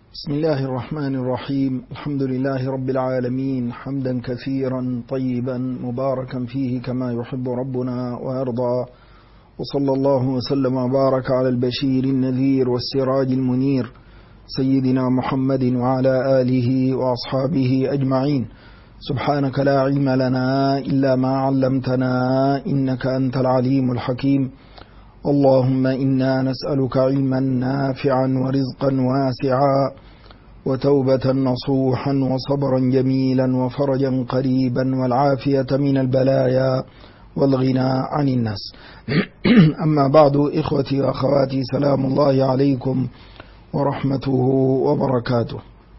بسم الله الرحمن الرحيم. الحمد لله رب العالمين، حمدا كثيرا طيبا مباركا فيه كما يحب ربنا ويرضى، وصلى الله وسلم وبارك على البشير النذير والسراج المنير سيدنا محمد وعلى آله وأصحابه أجمعين. سبحانك لا علم لنا إلا ما علمتنا إنك أنت العليم الحكيم. اللهم إنا نسألك علما نافعا ورزقا واسعا وتوبة نصوحا وصبرا جميلا وفرجا قريبا والعافية من البلايا والغنى عن الناس. أما بعد، إخوتي وأخواتي، سلام الله عليكم ورحمته وبركاته.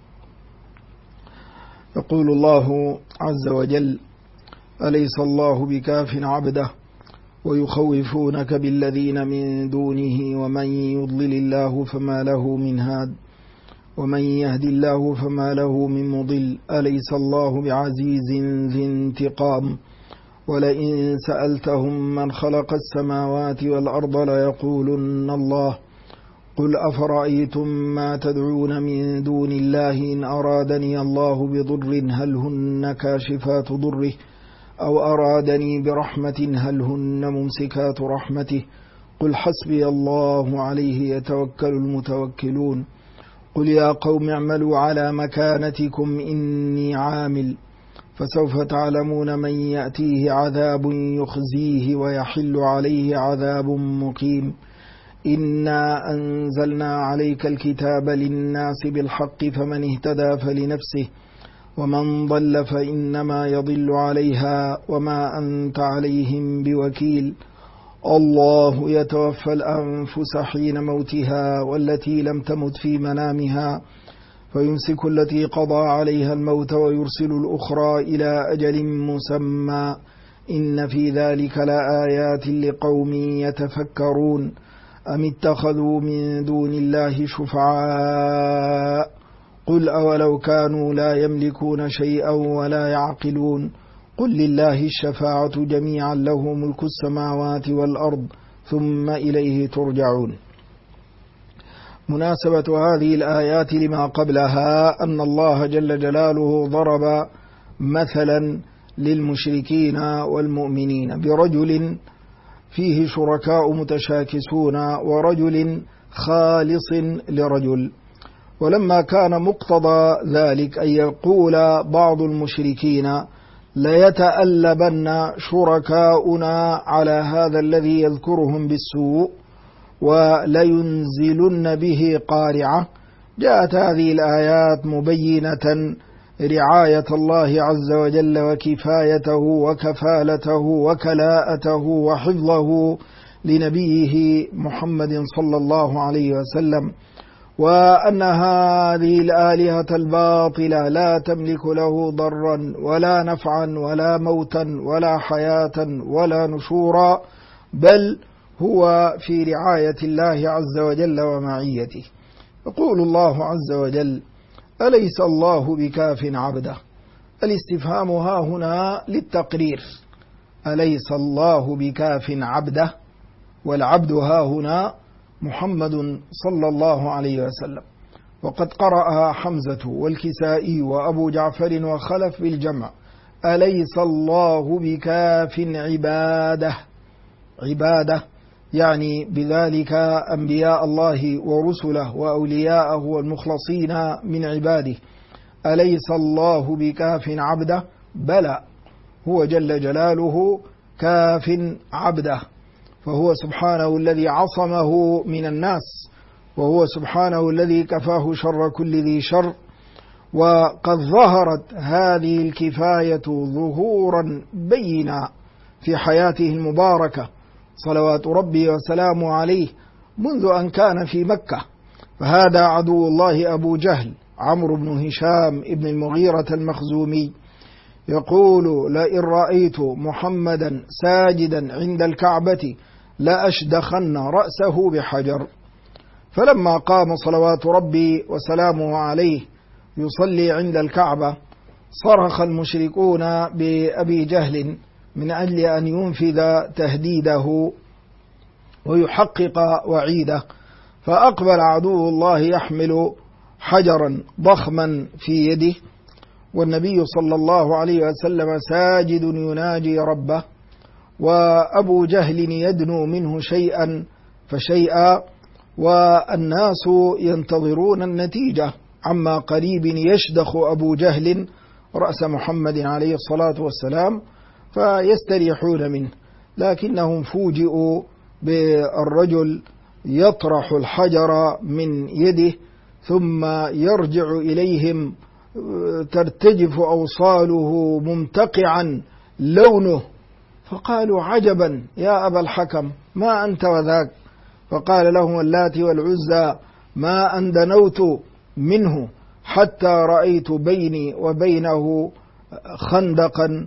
يقول الله عز وجل: أليس الله بكاف عبده ويخوفونك بالذين من دونه ومن يضلل الله فما له من هاد ومن يهدي الله فما له من مضل أليس الله بعزيز ذي انتقام ولئن سألتهم من خلق السماوات والأرض ليقولن الله قل أفرأيتم ما تدعون من دون الله إن أرادني الله بضر هل هن كاشفات ضره أو أرادني برحمة هل هن ممسكات رحمته قل حسبي الله عليه يتوكل المتوكلون قل يا قوم اعملوا على مكانتكم إني عامل فسوف تعلمون من يأتيه عذاب يخزيه ويحل عليه عذاب مقيم إنا أنزلنا عليك الكتاب للناس بالحق فمن اهتدى فلنفسه ومن ضل فإنما يضل عليها وما أنت عليهم بوكيل الله يتوفى الأنفس حين موتها والتي لم تمت في منامها فيمسك التي قضى عليها الموت ويرسل الأخرى إلى أجل مسمى إن في ذلك لآيات لقوم يتفكرون أم اتخذوا من دون الله شفعاء قل أولو كانوا لا يملكون شيئا ولا يعقلون قل لله الشفاعة جميعا له ملك السماوات والأرض ثم إليه ترجعون. مناسبة هذه الآيات لما قبلها أن الله جل جلاله ضرب مثلا للمشركين والمؤمنين برجل فيه شركاء متشاكسون ورجل خالص لرجل، ولما كان مقتضى ذلك أن يقول بعض المشركين ليتألبن شركاؤنا على هذا الذي يذكرهم بالسوء ولينزلن به قارعة، جاءت هذه الآيات مبينة رعاية الله عز وجل وكفايته وكفالته وكلاءته وحفظه لنبيه محمد صلى الله عليه وسلم، وأن هذه الآلهة الباطلة لا تملك له ضرا ولا نفعا ولا موتا ولا حياة ولا نشورا، بل هو في رعاية الله عز وجل ومعيته. يقول الله عز وجل: أليس الله بكاف عبده. الاستفهام ها هنا للتقرير، أليس الله بكاف عبده، والعبد ها هنا محمد صلى الله عليه وسلم، وقد قرأها حمزة والكسائي وأبو جعفر وخلف بالجمع: أليس الله بكاف عباده. عباده يعني بذلك أنبياء الله ورسله وأولياءه والمخلصين من عباده. أليس الله بكاف عبده؟ بلى، هو جل جلاله كاف عبده، فهو سبحانه الذي عصمه من الناس، وهو سبحانه الذي كفاه شر كل ذي شر. وقد ظهرت هذه الكفاية ظهورا بينا في حياته المباركة صلوات ربي وسلامه عليه منذ أن كان في مكة، فهذا عدو الله أبو جهل عمرو بن هشام ابن المغيرة المخزومي يقول: لئن رأيت محمدا ساجدا عند الكعبة لأشدخن رأسه بحجر. فلما قام صلوات ربي وسلامه عليه يصلي عند الكعبة صرخ المشركون بأبي جهل من أجل أن ينفذ تهديده ويحقق وعيده، فأقبل عدو الله يحمل حجرا ضخما في يده، والنبي صلى الله عليه وسلم ساجد يناجي ربه، وأبو جهل يدنو منه شيئا فشيئا، والناس ينتظرون النتيجة. عما قريب يشدخ أبو جهل رأس محمد عليه الصلاة والسلام فيستريحون منه، لكنهم فوجئوا بالرجل يطرح الحجر من يده ثم يرجع إليهم ترتجف أوصاله ممتقعا لونه، فقالوا عجبا يا أبا الحكم ما أنت وذاك؟ فقال لهم اللات والعزى ما أن دنوت منه حتى رأيت بيني وبينه خندقا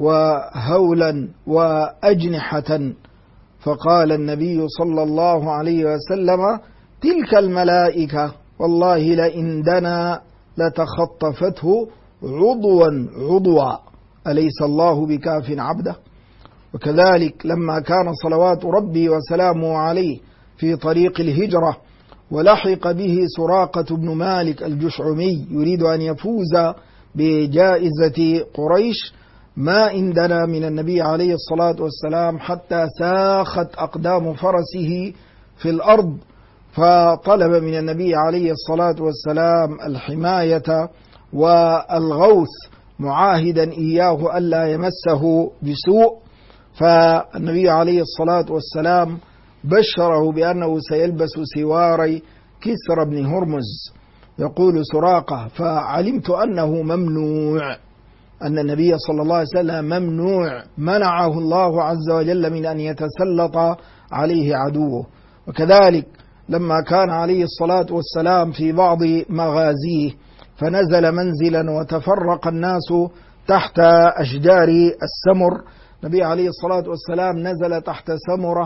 وهولا وأجنحة. فقال النبي صلى الله عليه وسلم تلك الملائكة والله لئن دنا لتخطفته عضوا عضوا، أليس الله بكاف عبده؟ وكذلك لما كان صلوات ربي وسلامه عليه في طريق الهجرة ولحق به سراقة بن مالك الجشعمي يريد أن يفوز بجائزة قريش، ما عندنا من النبي عليه الصلاة والسلام حتى ساخت أقدام فرسه في الأرض، فطلب من النبي عليه الصلاة والسلام الحماية والغوث معاهدا إياه ألا يمسه بسوء. فالنبي عليه الصلاة والسلام بشره بأنه سيلبس سواري كسرى بن هرمز. يقول سراقة فعلمت أنه ممنوع، أن النبي صلى الله عليه وسلم ممنوع، منعه الله عز وجل من أن يتسلط عليه عدوه. وكذلك لما كان عليه الصلاة والسلام في بعض مغازيه فنزل منزلا وتفرق الناس تحت أشجار السمر، النبي عليه الصلاة والسلام نزل تحت سمرة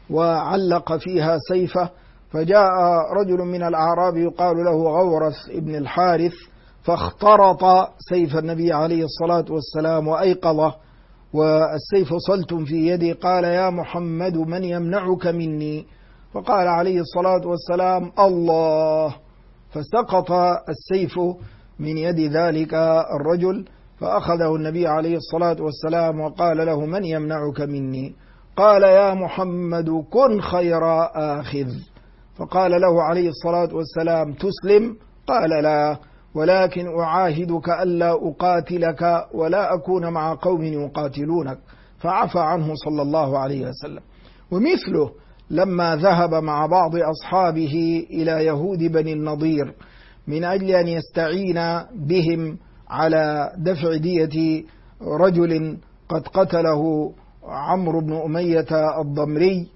وعلق فيها سيفه، فجاء رجل من الأعراب يقال له غورث ابن الحارث فاخترط سيف النبي عليه الصلاة والسلام وأيقظه، والسيف صلت في يدي، قال يا محمد من يمنعك مني؟ فقال عليه الصلاة والسلام الله، فسقط السيف من يد ذلك الرجل، فأخذه النبي عليه الصلاة والسلام وقال له من يمنعك مني؟ قال يا محمد كن خير آخذ. فقال له عليه الصلاة والسلام تسلم؟ قال لا، ولكن أعاهدك ألا أقاتلك ولا أكون مع قوم يقاتلونك، فعفى عنه صلى الله عليه وسلم. ومثله لما ذهب مع بعض أصحابه إلى يهود بني النضير من أجل أن يستعين بهم على دفع دية رجل قد قتله عمرو بن أمية الضمري،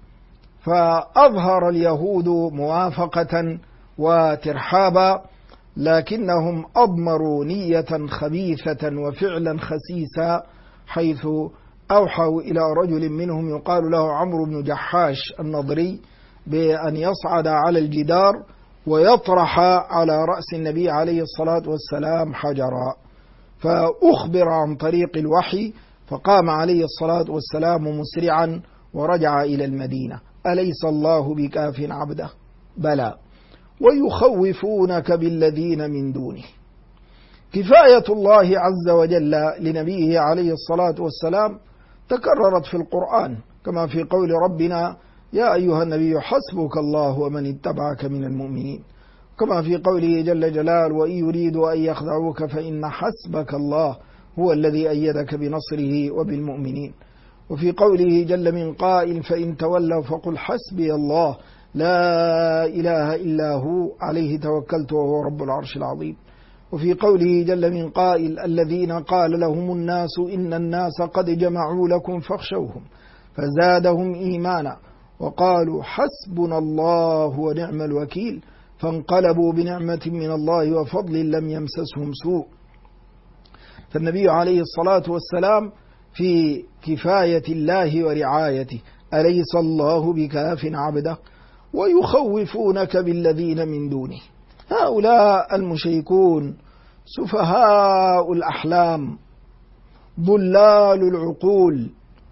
فأظهر اليهود موافقة وترحابا، لكنهم أضمروا نية خبيثة وفعلا خسيسا، حيث أوحوا إلى رجل منهم يقال له عمرو بن جحاش النضري بأن يصعد على الجدار ويطرح على رأس النبي عليه الصلاة والسلام حجرا، فأخبر عن طريق الوحي، فقام عليه الصلاة والسلام مسرعا ورجع إلى المدينة. أليس الله بكاف عبده؟ بلى، ويخوفونك بالذين من دونه. كفاية الله عز وجل لنبيه عليه الصلاة والسلام تكررت في القرآن، كما في قول ربنا يا أيها النبي حسبك الله ومن اتبعك من المؤمنين، كما في قوله جل جلاله وإن يريدوا أن يخدعوك فإن حسبك الله هو الذي أيدك بنصره وبالمؤمنين، وفي قوله جل من قائل فإن تولوا فقل حسبي الله لا إله إلا هو عليه توكلت وهو رب العرش العظيم، وفي قوله جل من قائل الذين قال لهم الناس إن الناس قد جمعوا لكم فاخشوهم فزادهم إيمانا وقالوا حسبنا الله ونعم الوكيل فانقلبوا بنعمة من الله وفضل لم يمسسهم سوء. فالنبي عليه الصلاة والسلام في كفاية الله ورعايته، أليس الله بكاف عبده؟ ويخوفونك بالذين من دونه. هؤلاء المشركون سفهاء الأحلام ضلال العقول،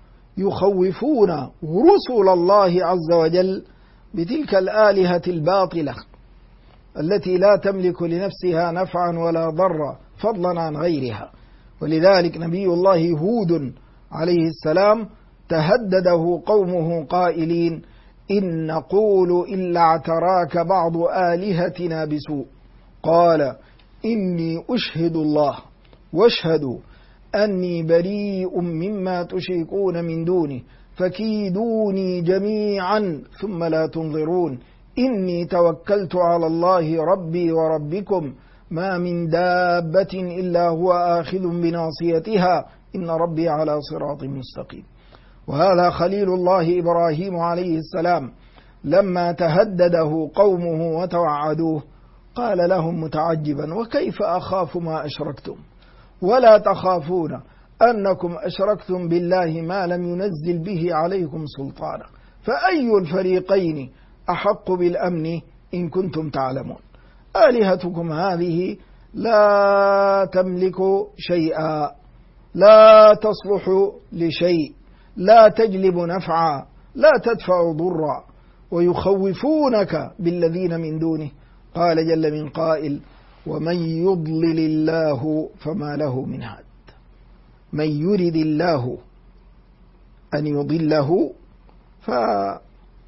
يخوفون رسل الله عز وجل بتلك الآلهة الباطلة، التي لا تملك لنفسها نفعا ولا ضرا فضلا عن غيرها. ولذلك نبي الله هود عليه السلام تهدده قومه قائلين: إن نقول إلا اعتراك بعض آلهتنا بسوء قال إني أشهد الله واشهدوا أني بريء مما تشركون من دونه فكيدوني جميعا ثم لا تنظرون إني توكلت على الله ربي وربكم ما من دابة إلا هو آخذ بناصيتها إن ربي على صراط مستقيم. وهذا خليل الله إبراهيم عليه السلام لما تهدده قومه وتوعدوه قال لهم متعجبا: وكيف أخاف ما أشركتم ولا تخافون أنكم أشركتم بالله ما لم ينزل به عليكم سلطانا فأي الفريقين أحق بالأمن إن كنتم تعلمون. آلهتكم هذه لا تملك شيئا، لا تصلح لشيء، لا تجلب نفعا، لا تدفع ضرا، ويخوفونك بالذين من دونه. قال جل من قائل: ومن يضلل الله فما له من هاد. من يرد الله أن يضله فلا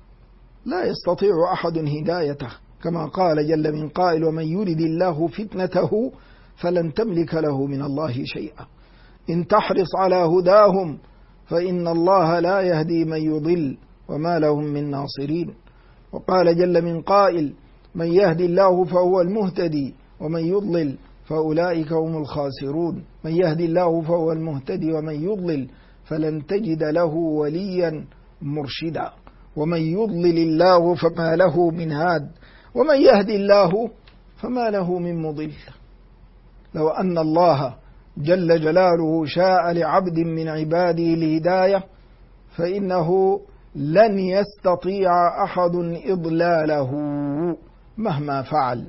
يستطيع أحد هدايته، كما قال جل من قائل: ومن يرد الله فتنته فلن تملك له من الله شيئا إن تحرص على هداهم فإن الله لا يهدي من يضل وما لهم من ناصرين. وقال جل من قائل: من يهدي الله فهو المهتدي ومن يضلل فأولئك هم الخاسرون. من يهدي الله فهو المهتدي ومن يضلل فلن تجد له وليا مرشدا. ومن يضلل الله فما له من هاد ومن يهدي الله فما له من مضل. لو أن الله جل جلاله شاء لعبد من عباده الهداية فإنه لن يستطيع أحد إضلاله مهما فعل،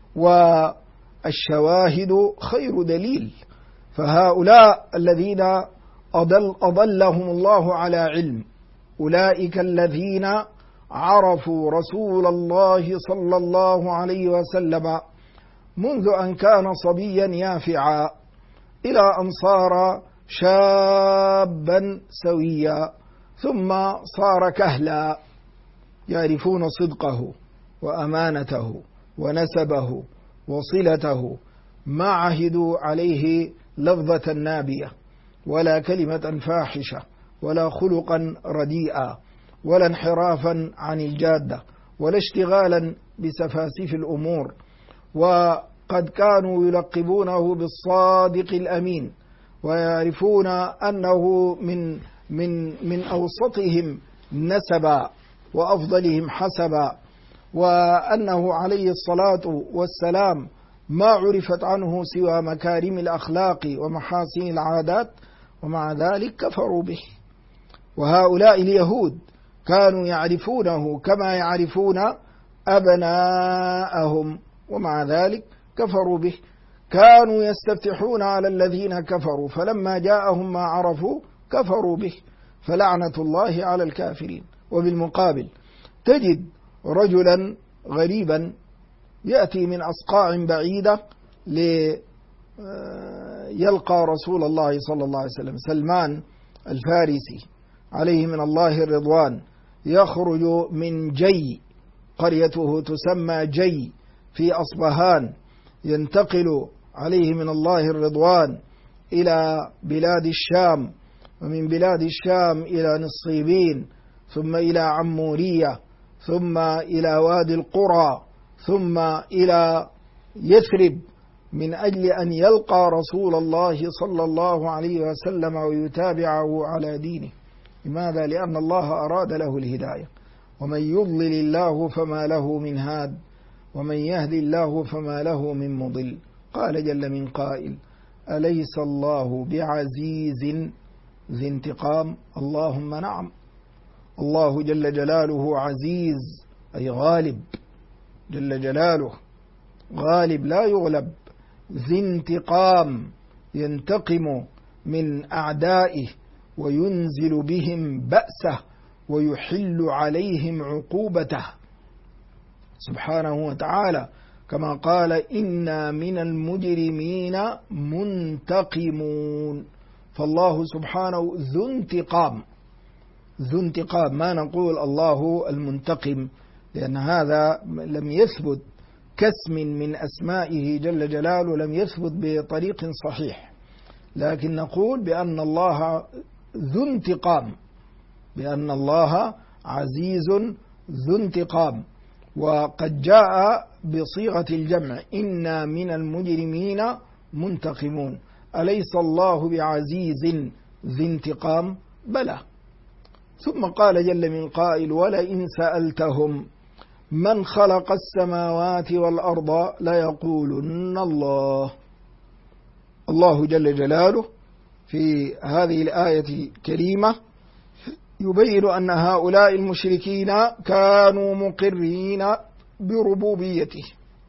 والشواهد خير دليل. فهؤلاء الذين أضلهم الله على علم أولئك الذين عرفوا رسول الله صلى الله عليه وسلم منذ أن كان صبيا يافعا إلى أن صار شابا سويا ثم صار كهلا، يعرفون صدقه وأمانته ونسبه وصلته، ما عهدوا عليه لفظة نابية ولا كلمة فاحشة ولا خلقا رديئا ولا انحرافا عن الجادة ولا اشتغالا بسفاسف الأمور. وقد كانوا يلقبونه بالصادق الأمين، ويعرفون أنه من أوسطهم نسبا وأفضلهم حسبا، وأنه عليه الصلاة والسلام ما عرفت عنه سوى مكارم الأخلاق ومحاسن العادات، ومع ذلك كفروا به. وهؤلاء اليهود كانوا يعرفونه كما يعرفون أبناءهم، ومع ذلك كفروا به. كانوا يستفتحون على الذين كفروا فلما جاءهم ما عرفوا كفروا به، فلعنة الله على الكافرين. وبالمقابل تجد رجلا غريبا يأتي من أصقاع بعيدة ليلقى رسول الله صلى الله عليه وسلم، سلمان الفارسي عليه من الله الرضوان، يخرج من جي، قريته تسمى جي في أصبهان، ينتقل عليه من الله الرضوان إلى بلاد الشام، ومن بلاد الشام إلى نصيبين، ثم إلى عمورية، ثم إلى وادي القرى، ثم إلى يثرب، من أجل أن يلقى رسول الله صلى الله عليه وسلم ويتابعه على دينه. لماذا؟ لأن الله أراد له الهداية. ومن يضلل الله فما له من هاد ومن يهدي الله فما له من مضل. قال جل من قائل: أليس الله بعزيز ذي انتقام؟ اللهم نعم، الله جل جلاله عزيز أي غالب، جل جلاله غالب لا يغلب، ذي انتقام ينتقم من أعدائه وينزل بهم بأسه ويحل عليهم عقوبته سبحانه وتعالى، كما قال إنا من المجرمين منتقمون. فالله سبحانه ذو انتقام، ذو انتقام، ما نقول الله المنتقم، لأن هذا لم يثبت كاسم من أسمائه جل جلاله، لم يثبت بطريق صحيح، لكن نقول بأن الله ذو انتقام، بأن الله عزيز ذو انتقام. وقد جاء بصيغة الجمع إنا من المجرمين منتقمون. أليس الله بعزيز ذي انتقام؟ بلى. ثم قال جل من قائل ولئن سألتهم من خلق السماوات والأرض ليقولن الله. الله جل جلاله في هذه الآية الكريمة يبين أن هؤلاء المشركين كانوا مقرين بربوبيته،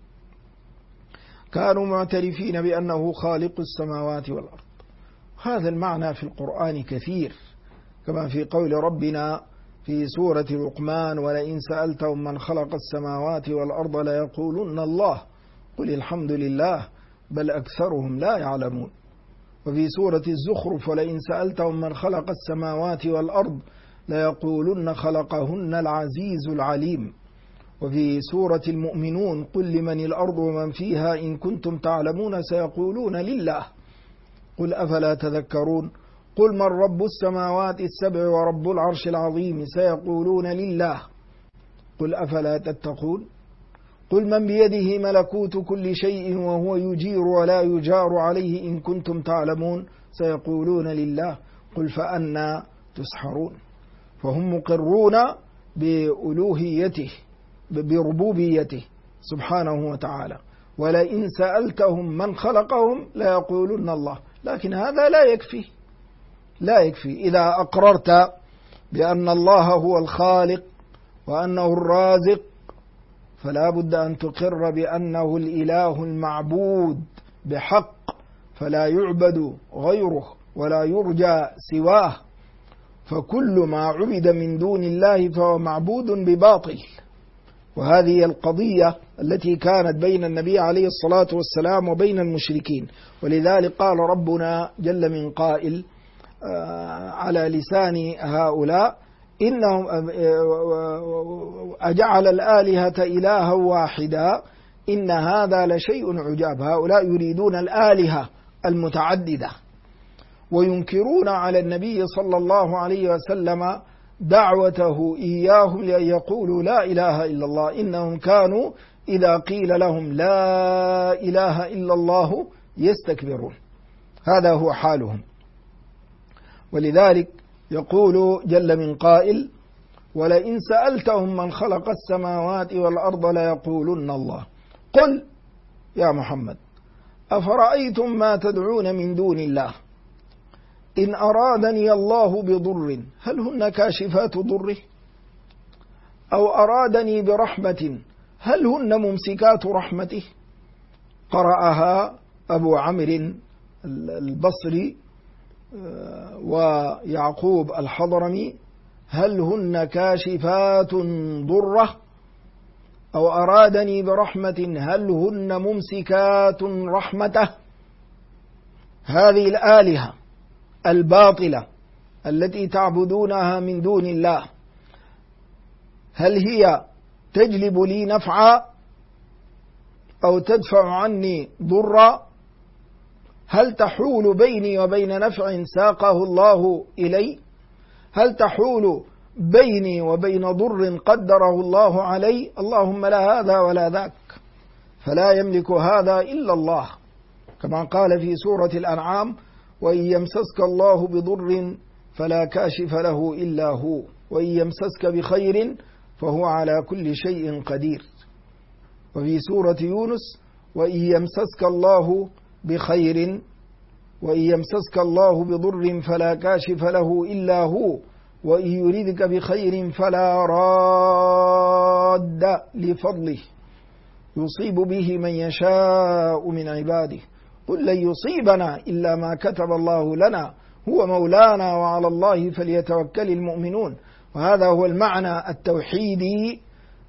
كانوا معترفين بأنه خالق السماوات والأرض. هذا المعنى في القرآن كثير، كما في قول ربنا في سورة لقمان ولئن سألتهم من خلق السماوات والأرض ليقولن الله قل الحمد لله بل أكثرهم لا يعلمون. وفي سورة الزخرف ولئن سألتهم من خلق السماوات والأرض ليقولن خلقهن العزيز العليم. وفي سورة المؤمنون قل لمن الأرض ومن فيها إن كنتم تعلمون سيقولون لله قل أفلا تذكرون. قل من رب السماوات السبع ورب العرش العظيم سيقولون لله قل أفلا تتقون. قل من بيده ملكوت كل شيء وهو يجير ولا يجار عليه إن كنتم تعلمون سيقولون لله قل فأنى تسحرون. فهم مقرون بألوهيته بربوبيته سبحانه وتعالى. ولئن سألتهم من خلقهم ليقولون الله. لكن هذا لا يكفي إذا أقررت بأن الله هو الخالق وأنه الرازق، فلا بد أن تقر بأنه الإله المعبود بحق، فلا يعبد غيره ولا يرجى سواه، فكل ما عبد من دون الله فهو معبود بباطل. وهذه القضية التي كانت بين النبي عليه الصلاة والسلام وبين المشركين. ولذلك قال ربنا جل من قائل على لسان هؤلاء إنهم أجعل الآلهة إلها واحدا إن هذا لشيء عجاب. هؤلاء يريدون الآلهة المتعددة وينكرون على النبي صلى الله عليه وسلم دعوته إياهم لأن يقولوا لا إله إلا الله. إنهم كانوا إذا قيل لهم لا إله إلا الله يستكبرون. هذا هو حالهم. ولذلك يقول جل من قائل ولئن سألتهم من خلق السماوات والأرض ليقولن الله. قل يا محمد أفرأيتم ما تدعون من دون الله إن أرادني الله بضر هل هن كاشفات ضره أو أرادني برحمة هل هن ممسكات رحمته. قرأها أبو عمرو البصري ويعقوب الحضرمي هل هن كاشفات ضره أو أرادني برحمة هل هن ممسكات رحمته. هذه الآلهة الباطلة التي تعبدونها من دون الله هل هي تجلب لي نفعا أو تدفع عني ضرا؟ هل تحول بيني وبين نفع ساقه الله إلي؟ هل تحول بيني وبين ضر قدره الله علي؟ اللهم لا هذا ولا ذاك، فلا يملك هذا إلا الله، كما قال في سورة الأنعام وإن يمسسك الله بضر فلا كاشف له إلا هو وإن يمسسك بخير فهو على كل شيء قدير. وفي سورة يونس وإن يمسسك الله بخير وإن يمسسك الله بضر فلا كاشف له إلا هو وإن يريدك بخير فلا راد لفضله يصيب به من يشاء من عباده قل لن يصيبنا إلا ما كتب الله لنا هو مولانا وعلى الله فليتوكل المؤمنون. وهذا هو المعنى التوحيدي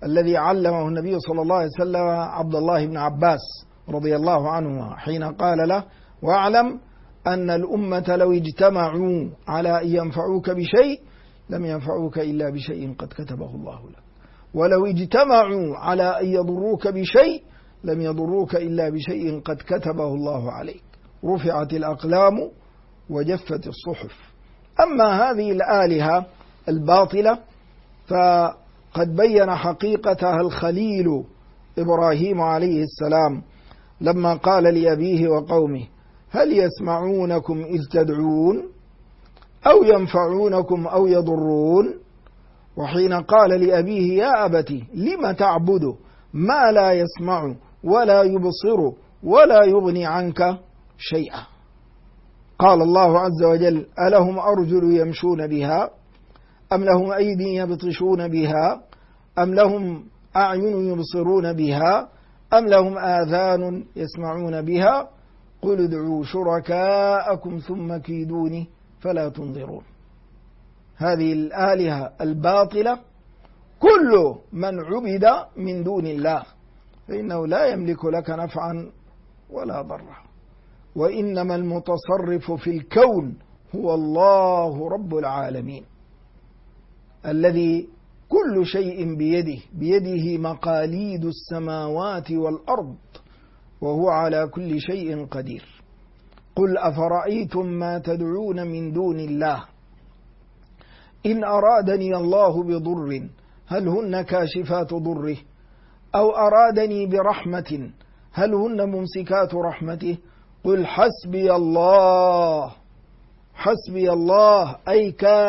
الذي علمه النبي صلى الله عليه وسلم عبد الله بن عباس رضي الله عنه حين قال له: واعلم أن الأمة لو اجتمعوا على أن ينفعوك بشيء لم ينفعوك إلا بشيء قد كتبه الله لك، ولو اجتمعوا على أن يضروك بشيء لم يضروك إلا بشيء قد كتبه الله عليك. رفعت الأقلام وجفت الصحف. أما هذه الآلهة الباطلة فقد بين حقيقتها الخليل إبراهيم عليه السلام لما قال لأبيه وقومه: هل يسمعونكم إذ تدعون أو ينفعونكم أو يضرون؟ وحين قال لأبيه: يا أبت لم تعبد ما لا يسمع ولا يبصر ولا يغني عنك شيئا. قال الله عز وجل: ألهم أرجل يمشون بها أم لهم أيدي يبطشون بها أم لهم أعين يبصرون بها أم لهم آذان يسمعون بها قل ادعوا شركاءكم ثم كيدوني فلا تنظرون. هذه الآلهة الباطلة كل من عبد من دون الله فإنه لا يملك لك نفعا ولا ضرا، وإنما المتصرف في الكون هو الله رب العالمين الذي كل شيء بيده مقاليد السماوات والأرض وهو على كل شيء قدير. قل أفرأيتم ما تدعون من دون الله إن أرادني الله بضر هل هن كاشفات ضره أو أرادني برحمة هل هن ممسكات رحمته قل حسبي الله. حسبي الله أي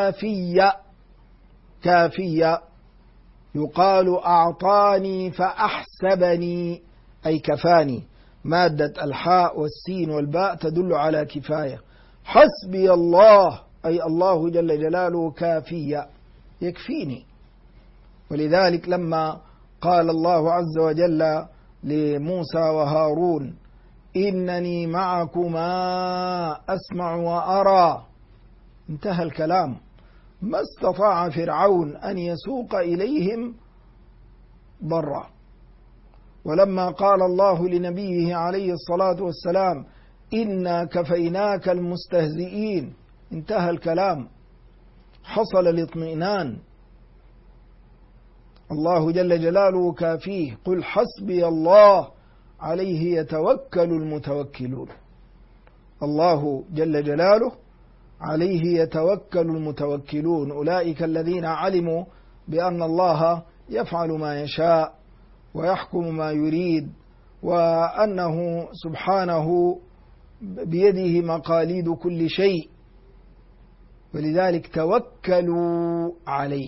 كافية. يقال أعطاني فأحسبني أي كفاني. مادة الحاء والسين والباء تدل على كفاية. حسبي الله أي الله جل جلاله كافية يكفيني. ولذلك لما قال الله عز وجل لموسى وهارون: إنني معكما أسمع وأرى، انتهى الكلام. ما استطاع فرعون أن يسوق إليهم ضرا. ولما قال الله لنبيه عليه الصلاة والسلام: إنا كفيناك المستهزئين، انتهى الكلام، حصل الاطمئنان. الله جل جلاله كافيه. قل حسبي الله عليه يتوكل المتوكلون. الله جل جلاله عليه يتوكل المتوكلون، أولئك الذين علموا بأن الله يفعل ما يشاء ويحكم ما يريد، وأنه سبحانه بيده مقاليد كل شيء، ولذلك توكلوا عليه.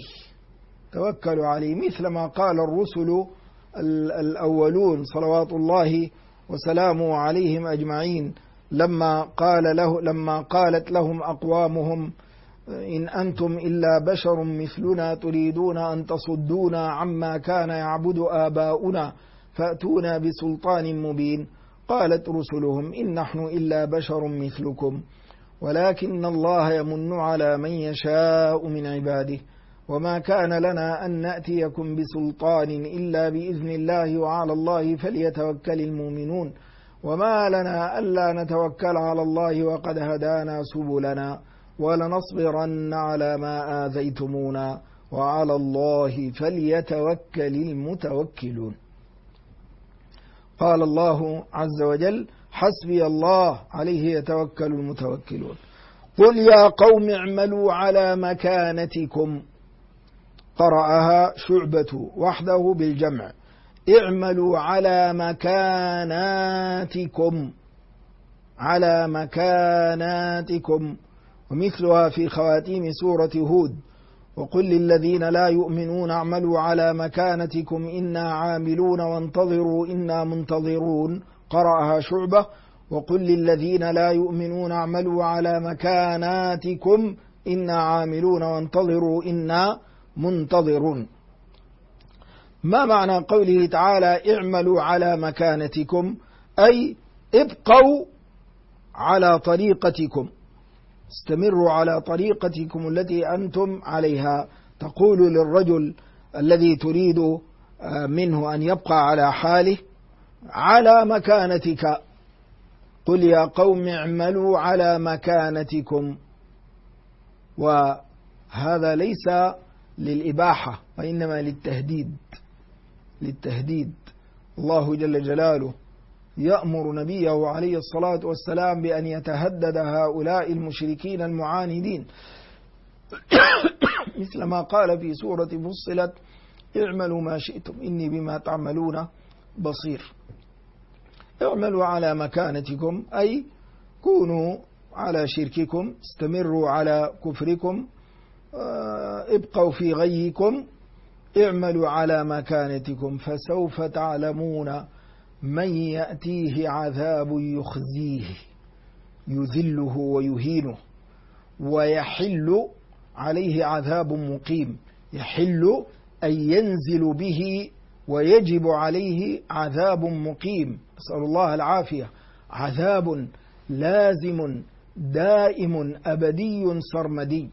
مثل ما قال الرسل الأولون صلوات الله وسلامه عليهم أجمعين لما قالت لهم أقوامهم: إن أنتم إلا بشر مثلنا تريدون أن تصدونا عما كان يعبد آباؤنا فأتونا بسلطان مبين. قالت رسلهم: إن نحن إلا بشر مثلكم ولكن الله يمن على من يشاء من عباده وما كان لنا أن نأتيكم بسلطان إلا بإذن الله وعلى الله فليتوكل المؤمنون وما لنا ألا نتوكل على الله وقد هدانا سبلنا ولنصبرن على ما آذيتمونا وعلى الله فليتوكل المتوكلون. قال الله عز وجل: حسبي الله عليه يتوكل المتوكلون. قل يا قوم اعملوا على مكانتكم، قرأها شعبة وحده بالجمع، اعملوا على مكاناتكم، على مكاناتكم. ومثلها في خواتيم سورة هود: وقل للذين لا يؤمنون اعملوا على مكانتكم إنا عاملون وانتظروا إنا منتظرون، قرأها شعبة: وقل للذين لا يؤمنون اعملوا على مكاناتكم إنا عاملون وانتظروا إنا منتظرون. ما معنى قوله تعالى اعملوا على مكانتكم؟ أي ابقوا على طريقتكم، استمروا على طريقتكم التي أنتم عليها. تقول للرجل الذي تريد منه أن يبقى على حاله على مكانتك. قل يا قوم اعملوا على مكانتكم. وهذا ليس للإباحة وإنما للتهديد. الله جل جلاله يأمر نبيه عليه الصلاة والسلام بأن يتهدد هؤلاء المشركين المعاندين مثل ما قال في سورة فصلت اعملوا ما شئتم إني بما تعملون بصير. اعملوا على مكانتكم أي كونوا على شرككم، استمروا على كفركم، ابقوا في غيكم، اعملوا على مكانتكم فسوف تعلمون من يأتيه عذاب يخزيه يذله ويهينه ويحل عليه عذاب مقيم. يحل أي ينزل به ويجب عليه عذاب مقيم، أسأل الله العافية. عذاب لازم دائم أبدي سرمدي.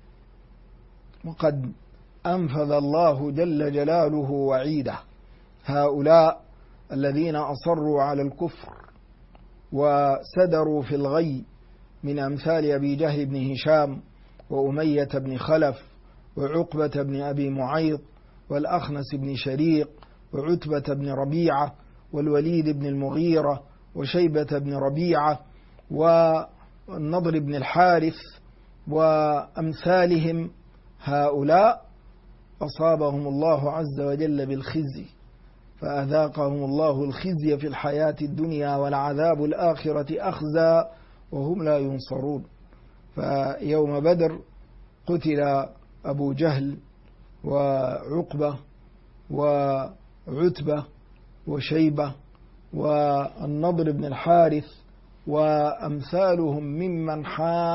وقد أنفذ الله جل جلاله وعيده. هؤلاء الذين أصروا على الكفر وسدروا في الغي من أمثال أبي جهل بن هشام وأمية بن خلف وعقبة بن أبي معيط والأخنس بن شريق وعتبة بن ربيعة والوليد بن المغيرة وشيبة بن ربيعة والنضر بن الحارث وأمثالهم، هؤلاء أصابهم الله عز وجل بالخزي، فأذاقهم الله الخزي في الحياة الدنيا والعذاب الآخرة أخزى وهم لا ينصرون. فيوم بدر قتل أبو جهل وعقبة وعتبة وشيبة والنضر بن الحارث وأمثالهم ممن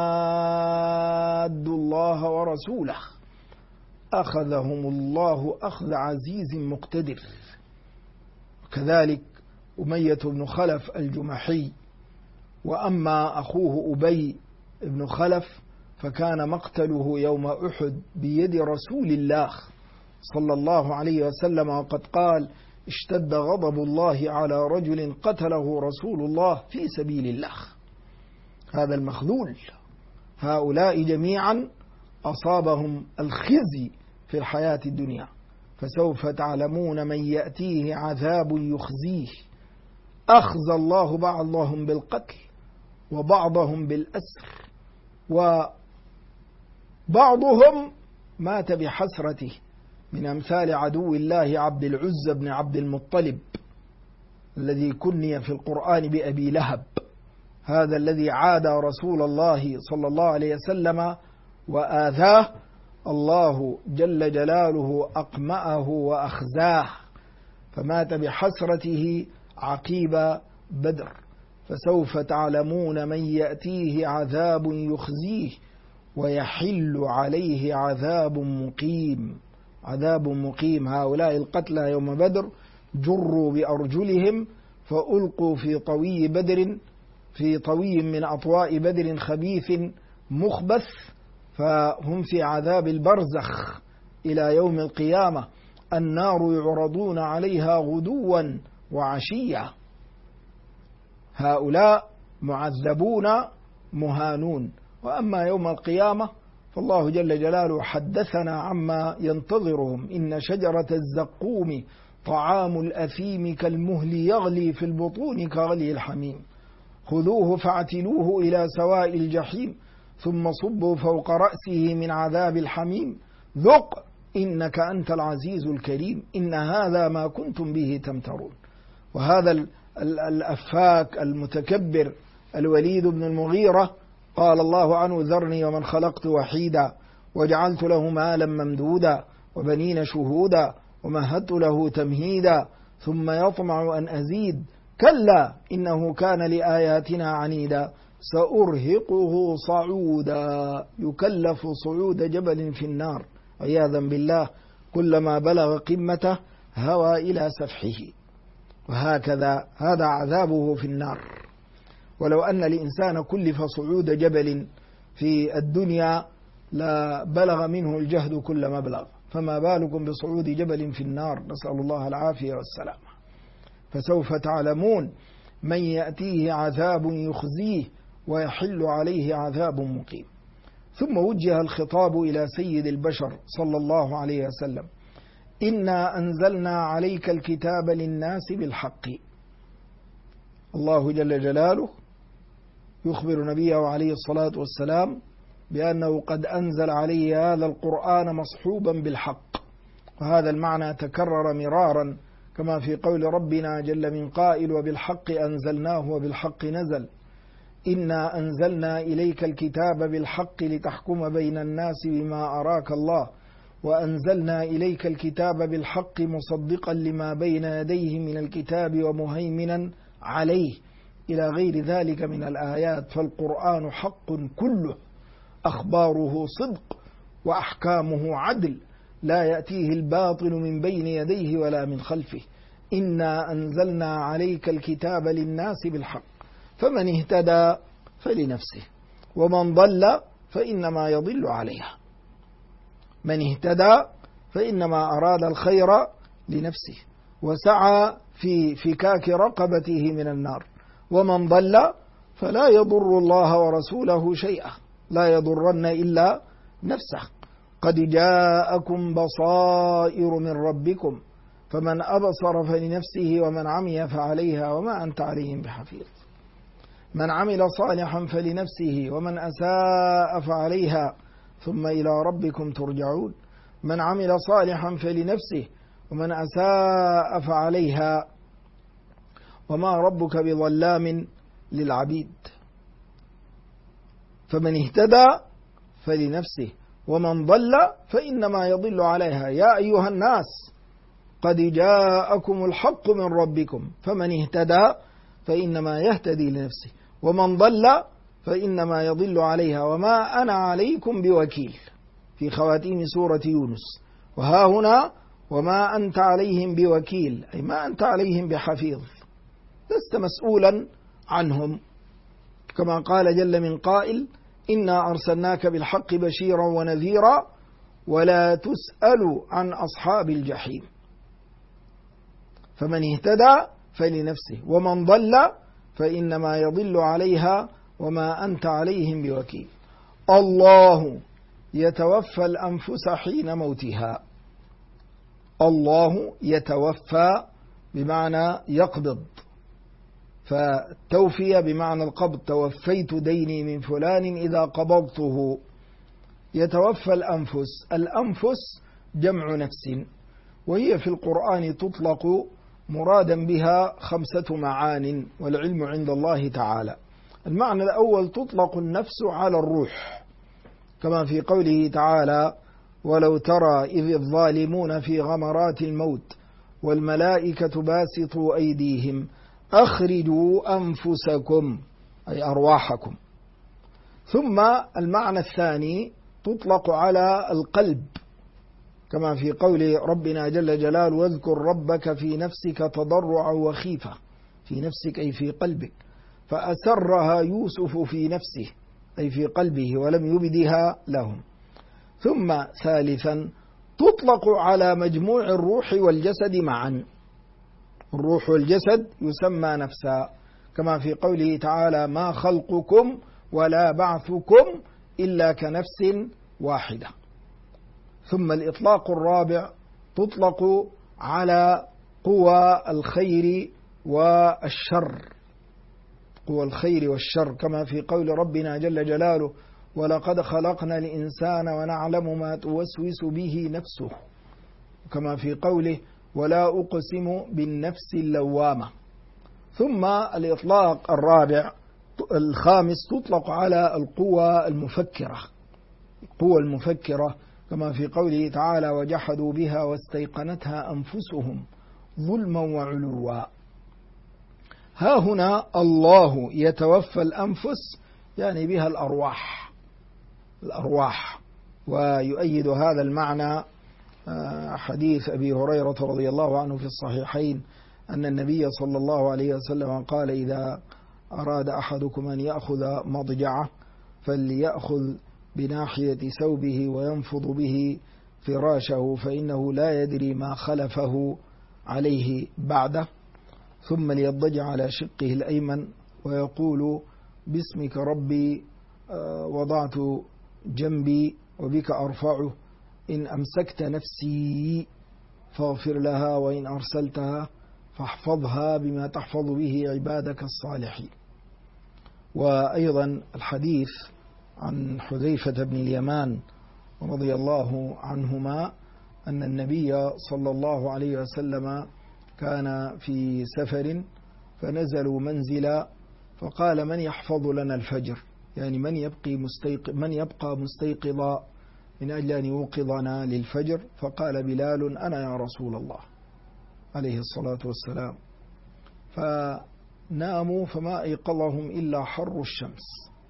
حادوا الله ورسوله، أخذهم الله أخذ عزيز مقتدر. وكذلك أمية بن خلف الجمحي. وأما أخوه أبي بن خلف فكان مقتله يوم أحد بيد رسول الله صلى الله عليه وسلم، وقد قال اشتد غضب الله على رجل قتله رسول الله في سبيل الله. هذا المخذول. هؤلاء جميعا أصابهم الخزي في الحياة الدنيا، فسوف تعلمون من يأتيه عذاب يخزيه. أخزى الله بعضهم بالقتل وبعضهم بالأسر، وبعضهم مات بحسرته، من أمثال عدو الله عبد العزى بن عبد المطلب الذي كني في القرآن بأبي لهب، هذا الذي عادى رسول الله صلى الله عليه وسلم وآذاه، الله جل جلاله أقمأه وأخزاه، فمات بحسرته عقيب بدر. فسوف تعلمون من يأتيه عذاب يخزيه ويحل عليه عذاب مقيم. عذاب مقيم. هؤلاء القتلى يوم بدر جروا بأرجلهم فألقوا في طوي من أطواء بدر خبيث مخبث، فهم في عذاب البرزخ إلى يوم القيامة. النار يعرضون عليها غدوا وعشيا. هؤلاء معذبون مهانون. وأما يوم القيامة فالله جل جلاله حدثنا عما ينتظرهم. إن شجرة الزقوم طعام الأثيم كالمهل يغلي في البطون كغلي الحميم خذوه فاعتلوه إلى سواء الجحيم ثم صبوا فوق رأسه من عذاب الحميم ذق إنك أنت العزيز الكريم إن هذا ما كنتم به تمترون. وهذا الأفاك المتكبر الوليد بن المغيرة قال الله عنه ذرني ومن خلقت وحيدا وجعلت له مالا ممدودا وبنين شهودا ومهدت له تمهيدا ثم يطمع أن أزيد كلا إنه كان لآياتنا عنيدا سأرهقه صعودا. يكلف صعود جبل في النار عياذا بالله، كلما بلغ قمته هوى إلى سفحه. وهكذا هذا عذابه في النار. ولو أن الإنسان كلف صعود جبل في الدنيا لبلغ منه الجهد كل مبلغ، فما بالكم بصعود جبل في النار، نسأل الله العافية والسلامة. فسوف تعلمون من يأتيه عذاب يخزيه ويحل عليه عذاب مقيم. ثم وجه الخطاب إلى سيد البشر صلى الله عليه وسلم: إنا أنزلنا عليك الكتاب للناس بالحق. الله جل جلاله يخبر نبيه عليه الصلاة والسلام بأنه قد أنزل عليه هذا القرآن مصحوبا بالحق، وهذا المعنى تكرر مرارا كما في قول ربنا جل من قائل: وبالحق أنزلناه وبالحق نزل. إنا أنزلنا إليك الكتاب بالحق لتحكم بين الناس بما أراك الله، وأنزلنا إليك الكتاب بالحق مصدقا لما بين يديه من الكتاب ومهيمنا عليه، إلى غير ذلك من الآيات. فالقرآن حق كله، أخباره صدق وأحكامه عدل، لا يأتيه الباطل من بين يديه ولا من خلفه. إنا أنزلنا عليك الكتاب للناس بالحق، فمن اهتدى فلنفسه ومن ضل فإنما يضل عليها. من اهتدى فإنما أراد الخير لنفسه وسعى في فكاك رقبته من النار، ومن ضل فلا يضر الله ورسوله شيئا، لا يضرن إلا نفسه. قد جاءكم بصائر من ربكم فمن أبصر فلنفسه ومن عمي فعليها وما أنت عليهم بحفيظ. من عمل صالحا فلنفسه ومن أساء فعليها ثم إلى ربكم ترجعون. من عمل صالحا فلنفسه ومن أساء فعليها وما ربك بظلام للعبيد. فمن اهتدى فلنفسه ومن ضل فإنما يضل عليها. يا أيها الناس قد جاءكم الحق من ربكم، فمن اهتدى فإنما يهتدي لنفسه ومن ضل فإنما يضل عليها وما أنا عليكم بوكيل، في خواتيم سورة يونس. وها هنا وما أنت عليهم بوكيل، أي ما أنت عليهم بحفيظ، لست مسؤولا عنهم. كما قال جل من قائل: إنا أرسلناك بالحق بشيرا ونذيرا ولا تسأل عن أصحاب الجحيم. فمن اهتدى فلنفسه ومن ضل فإنما يضل عليها وما أنت عليهم بوكيل. الله يتوفى الأنفس حين موتها. الله يتوفى بمعنى يقبض، فالتوفية بمعنى القبض، توفيت ديني من فلان إذا قبضته. يتوفى الأنفس، الأنفس جمع نفس، وهي في القرآن تطلق مرادا بها 5 معان، والعلم عند الله تعالى. المعنى الأول تطلق النفس على الروح، كما في قوله تعالى: ولو ترى إذ الظالمون في غمرات الموت والملائكة باسطوا أيديهم أخرجوا أنفسكم، أي أرواحكم. ثم المعنى الثاني تطلق على القلب، كما في قول ربنا جل جلاله: واذكر ربك في نفسك تضرعا وخيفة. في نفسك أي في قلبك. فأسرها يوسف في نفسه أي في قلبه ولم يبدها لهم. ثم ثالثا تطلق على مجموع الروح والجسد معا، الروح والجسد يسمى نفسا، كما في قوله تعالى: ما خلقكم ولا بعثكم إلا كنفس واحدة. ثم الإطلاق الرابع تطلق على قوى الخير والشر، قوى الخير والشر، كما في قول ربنا جل جلاله: ولقد خلقنا الإنسان ونعلم ما توسوس به نفسه، كما في قوله: ولا أقسم بالنفس اللوامة. ثم الإطلاق الخامس تطلق على القوى المفكرة، القوى المفكرة، كما في قوله تعالى: وجحدوا بها واستيقنتها أنفسهم ظلما وعلوا. ها هنا الله يتوفى الأنفس يعني بها الأرواح. ويؤيد هذا المعنى حديث أبي هريرة رضي الله عنه في الصحيحين أن النبي صلى الله عليه وسلم قال: إذا أراد أحدكم أن يأخذ مضجعه فليأخذ بناحية ثوبه وينفض به فراشه فإنه لا يدري ما خلفه عليه بعده، ثم ليضجع على شقه الأيمن ويقول باسمك ربي وضعت جنبي وبك أرفعه، إن أمسكت نفسي فاغفر لها، وإن أرسلتها فاحفظها بما تحفظ به عبادك الصالحين. وأيضا الحديث عن حذيفة بن اليمان رضي الله عنهما أن النبي صلى الله عليه وسلم كان في سفر فنزلوا منزلا، فقال من يحفظ لنا الفجر، يعني من يبقى مستيقظا من أجل أن يوقظنا للفجر، فقال بلال أنا يا رسول الله عليه الصلاة والسلام، فناموا فما أيقظهم إلا حر الشمس،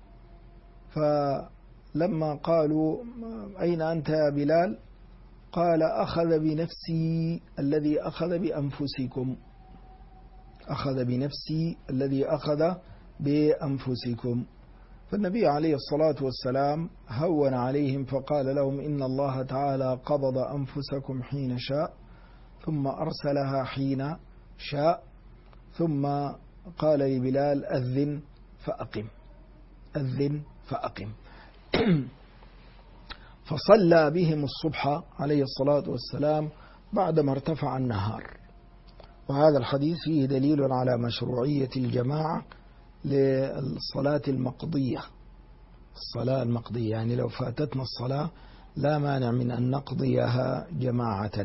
فلما قالوا أين أنت يا بلال، قال أخذ بنفسي الذي أخذ بأنفسكم، أخذ بنفسي الذي أخذ بأنفسكم. فالنبي عليه الصلاة والسلام هون عليهم فقال لهم إن الله تعالى قبض أنفسكم حين شاء ثم أرسلها حين شاء، ثم قال لبلال أذن فأقم، أذن فأقم. فصلى بهم الصبح عليه الصلاة والسلام بعدما ارتفع النهار. وهذا الحديث فيه دليل على مشروعية الجماعة للصلاة المقضية، الصلاة المقضية، يعني لو فاتتنا الصلاة لا مانع من أن نقضيها جماعة.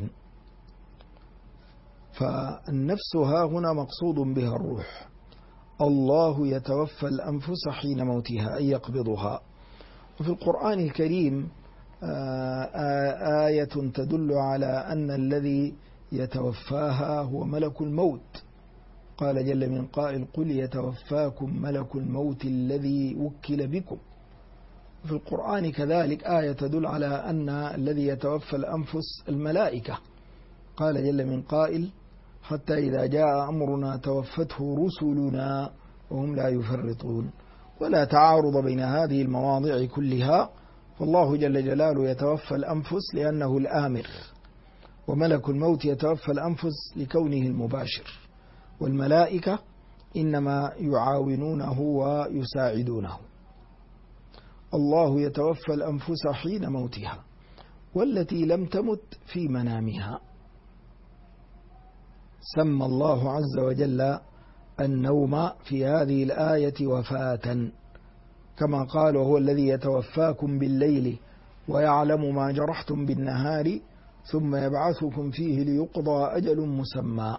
فالنفس ها هنا مقصود بها الروح، الله يتوفى الأنفس حين موتها أي يقبضها. وفي القرآن الكريم آية تدل على أن الذي يتوفاها هو ملك الموت، قال جل من قائل قل يتوفاكم ملك الموت الذي وكل بكم. في القرآن كذلك آية تدل على أن الذي يتوفى الأنفس الملائكة، قال جل من قائل حتى إذا جاء أمرنا توفته رسلنا وهم لا يفرطون. ولا تعارض بين هذه المواضع كلها، فالله جل جلاله يتوفى الأنفس لأنه الآمر، وملك الموت يتوفى الأنفس لكونه المباشر، والملائكة إنما يعاونونه ويساعدونه. الله يتوفى الأنفس حين موتها والتي لم تمت في منامها. سمى الله عز وجل النوم في هذه الآية وفاة، كما قال وهو الذي يتوفاكم بالليل ويعلم ما جرحتم بالنهار ثم يبعثكم فيه ليقضى أجل مسمى.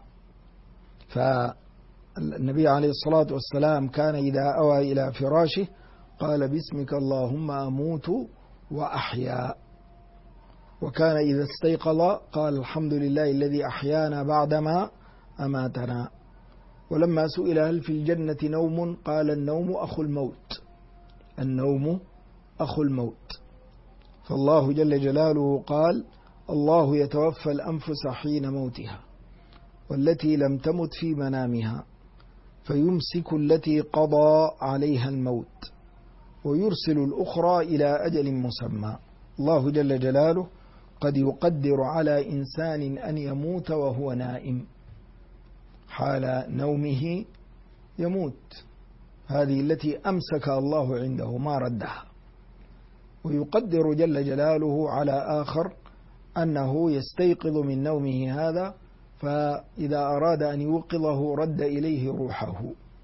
فالنبي عليه الصلاة والسلام كان إذا أوى إلى فراشه قال باسمك اللهم أموت وأحيا، وكان إذا استيقظ قال الحمد لله الذي أحيانا بعدما أماتنا. ولما سئل هل في الجنة نوم قال النوم أخو الموت، النوم أخو الموت. فالله جل جلاله قال الله يتوفى الأنفس حين موتها والتي لم تمت في منامها فيمسك التي قضى عليها الموت ويرسل الأخرى إلى أجل مسمى. الله جل جلاله قد يقدر على إنسان أن يموت وهو نائم، حال نومه يموت، هذه التي أمسك الله عنده ما ردها، ويقدر جل جلاله على آخر أنه يستيقظ من نومه هذا، فإذا أراد أن يوقظه رد إليه روحه.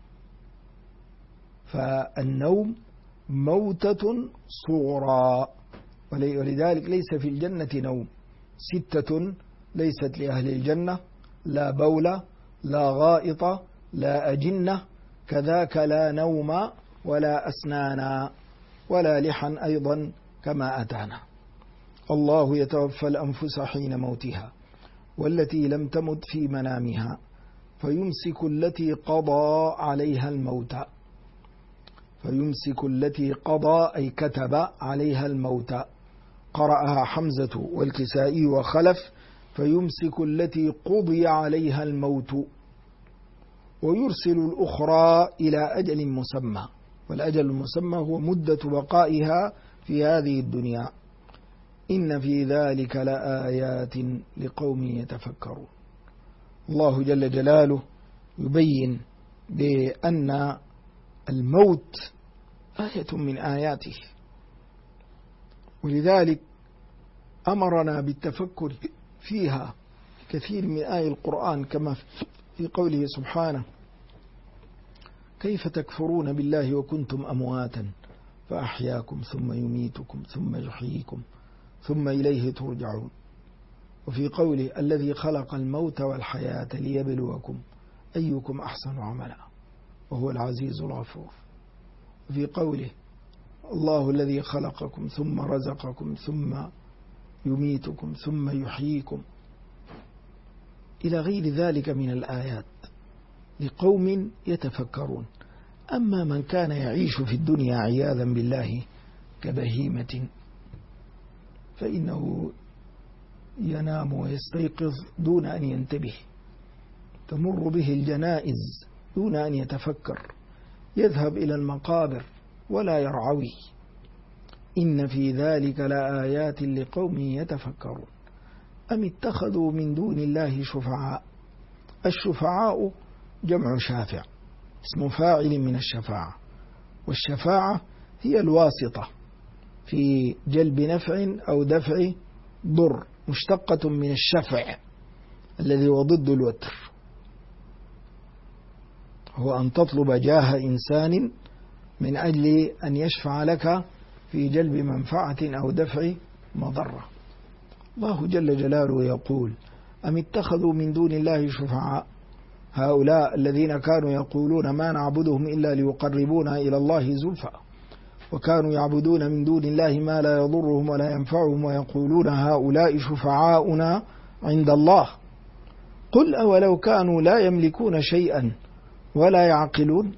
فالنوم موتة صغرى، ولذلك ليس في الجنة نوم، 6 ليست لأهل الجنة، لا بول لا غائط لا أجنة، كذاك لا نوم ولا أسنانا ولا لحن أيضا كما أتانا. الله يتوفى الأنفس حين موتها والتي لم تمت في منامها فيمسك التي قضى عليها الموت، فيمسك التي قضى أي كتب عليها الموت، قرأها حمزة والكسائي وخلف فيمسك التي قضي عليها الموت ويرسل الأخرى إلى أجل مسمى، والأجل المسمى هو مدة بقائها في هذه الدنيا. إن في ذلك لآيات لقوم يتفكرون. الله جل جلاله يبين بأن الموت آية من آياته، ولذلك أمرنا بالتفكر فيها كثير من آي القرآن، كما في قوله سبحانه: كيف تكفرون بالله وكنتم أمواتا فأحياكم ثم يميتكم ثم يحييكم ثم إليه ترجعون. وفي قوله: الذي خلق الموت والحياة ليبلوكم أيكم أحسن عملا وهو العزيز الغفور. وفي قوله: الله الذي خلقكم ثم رزقكم ثم يميتكم ثم يحييكم، إلى غير ذلك من الآيات لقوم يتفكرون. أما من كان يعيش في الدنيا عياذا بالله كبهيمة فإنه ينام ويستيقظ دون أن ينتبه، تمر به الجنائز دون أن يتفكر، يذهب إلى المقابر ولا يرعوي. إن في ذلك لآيات لقوم يتفكرون. أم اتخذوا من دون الله شفعاء. الشفعاء جمع شافع، اسم فاعل من الشفاعة، والشفاعة هي الواسطة في جلب نفع أو دفع ضر، مشتقة من الشفع الذي هو ضد الوتر، هو أن تطلب جاه إنسان من أجل أن يشفع لك في جلب منفعة أو دفع مضرة. الله جل جلاله يقول: أم اتخذوا من دون الله شفعاء. هؤلاء الذين كانوا يقولون ما نعبدهم إلا ليقربونا إلى الله زلفى، وكانوا يعبدون من دون الله ما لا يضرهم ولا ينفعهم، ويقولون هؤلاء شفعاؤنا عند الله. قل أولو كانوا لا يملكون شيئا ولا يعقلون.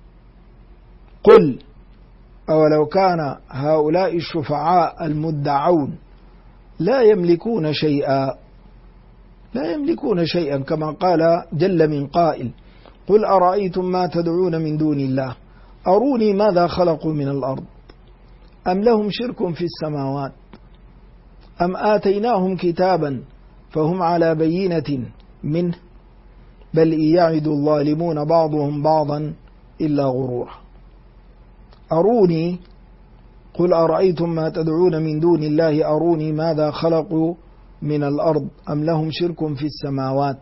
قل أولو كان هؤلاء الشفعاء المدعون لا يملكون شيئا، لا يملكون شيئا، كما قال جل من قائل: قل أرأيتم ما تدعون من دون الله أروني ماذا خلقوا من الأرض أم لهم شرك في السماوات أم آتيناهم كتابا فهم على بينة منه بل إن يعد الظالمون بعضهم بعضا إلا غرورا. أروني، قل أرأيتم ما تدعون من دون الله أروني ماذا خلقوا من الأرض أم لهم شرك في السماوات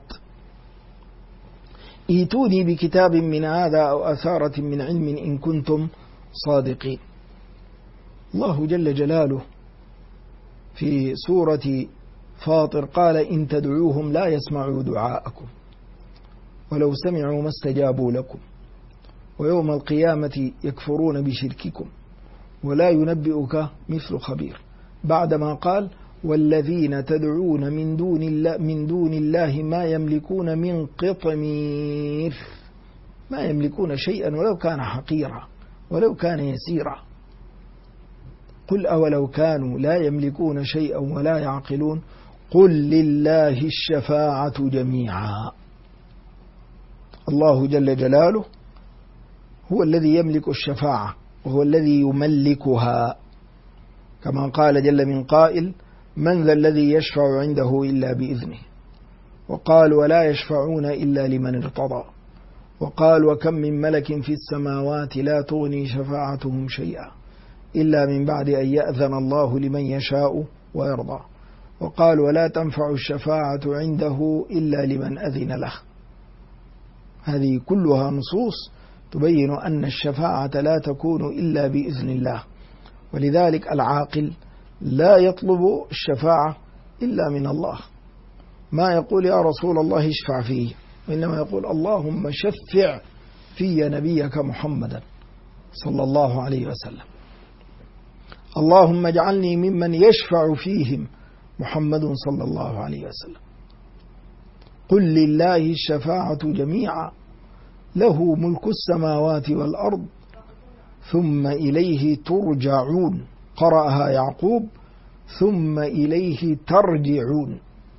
ائتوني بكتاب من هذا أو أثارة من علم إن كنتم صادقين. الله جل جلاله في سورة فاطر قال: إن تدعوهم لا يسمعوا دعاءكم ولو سمعوا ما استجابوا لكم ويوم القيامة يكفرون بشرككم ولا ينبئك مثل خبير، بعدما قال: والذين تدعون من دون الله ما يملكون من قطمير، ما يملكون شيئا ولو كان حقيرا ولو كان يسيرا. قل أولو كانوا لا يملكون شيئا ولا يعقلون قل لله الشفاعة جميعا. الله جل جلاله هو الذي يملك الشفاعة وهو الذي يملكها، كما قال جل من قائل: من ذا الذي يشفع عنده إلا بإذنه، وقال: ولا يشفعون إلا لمن ارتضى، وقال: وكم من ملك في السماوات لا تغني شفاعتهم شيئا إلا من بعد أن يأذن الله لمن يشاء ويرضى، وقال: ولا تنفع الشفاعة عنده إلا لمن أذن له. هذه كلها نصوص تبين أن الشفاعة لا تكون إلا بإذن الله، ولذلك العاقل لا يطلب الشفاعة إلا من الله، ما يقول يا رسول الله اشفع فيه، وإنما يقول: اللهم شفع في نبيك محمدا صلى الله عليه وسلم، اللهم اجعلني ممن يشفع فيهم محمد صلى الله عليه وسلم. قل لله الشفاعة جميعا له ملك السماوات والأرض ثم إليه ترجعون، قرأها يعقوب: ثم إليه ترجعون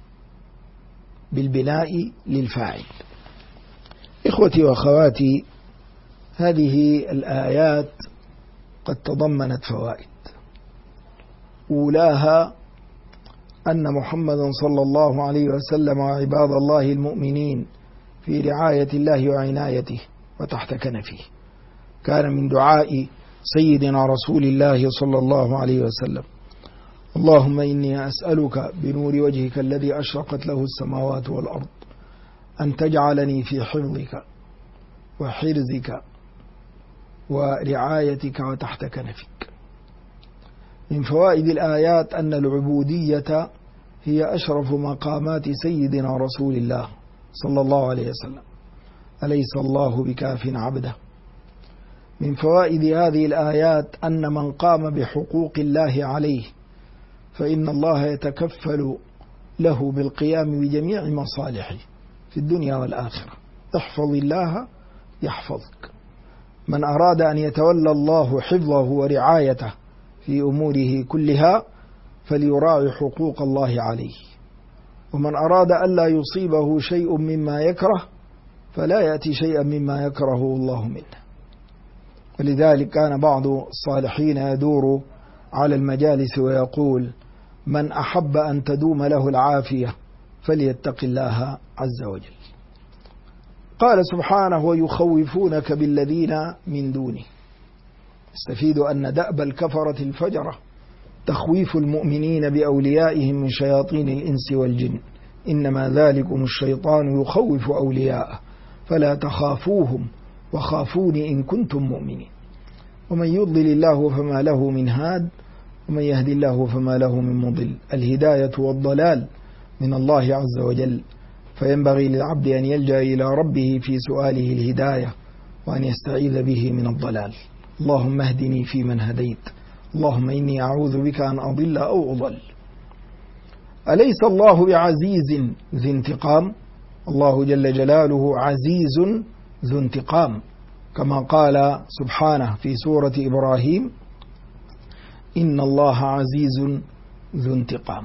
بالبناء للفاعل. إخوتي وأخواتي، هذه الآيات قد تضمنت فوائد، أولاها أن محمدا صلى الله عليه وسلم وعباد الله المؤمنين في رعاية الله وعنايته وتحت كنفه. كان من دعاء سيدنا رسول الله صلى الله عليه وسلم: اللهم إني أسألك بنور وجهك الذي أشرقت له السماوات والأرض أن تجعلني في حفظك وحرزك ورعايتك وتحت كنفك. من فوائد الآيات أن العبودية هي أشرف مقامات سيدنا رسول الله صلى الله عليه وسلم. أليس الله بكاف عبده. من فوائد هذه الآيات أن من قام بحقوق الله عليه فإن الله يتكفل له بالقيام بجميع مصالحه في الدنيا والآخرة. احفظ الله يحفظك. من أراد أن يتولى الله حفظه ورعايته في أموره كلها فليراعي حقوق الله عليه، ومن أراد ألا يصيبه شيء مما يكره فلا يأتي شيئا مما يكرهه الله منه. ولذلك كان بعض الصالحين يدور على المجالس ويقول: من أحب أن تدوم له العافية فليتق الله عز وجل. قال سبحانه: ويخوفونك بالذين من دونه. استفيد أن دأب الكفرة الفجرة تخويف المؤمنين بأوليائهم من شياطين الإنس والجن، إنما ذلكم الشيطان يخوف أولياءه فلا تخافوهم وخافوني إن كنتم مؤمنين. ومن يضلل الله فما له من هاد ومن يهدي الله فما له من مضل. الهداية والضلال من الله عز وجل، فينبغي للعبد أن يلجأ إلى ربه في سؤاله الهداية وأن يستعيذ به من الضلال. اللهم اهدني فيمن هديت، اللهم إني أعوذ بك أن أضل أو أضل. أليس الله بعزيز ذي انتقام؟ الله جل جلاله عزيز ذو انتقام، كما قال سبحانه في سورة إبراهيم: إن الله عزيز ذو انتقام.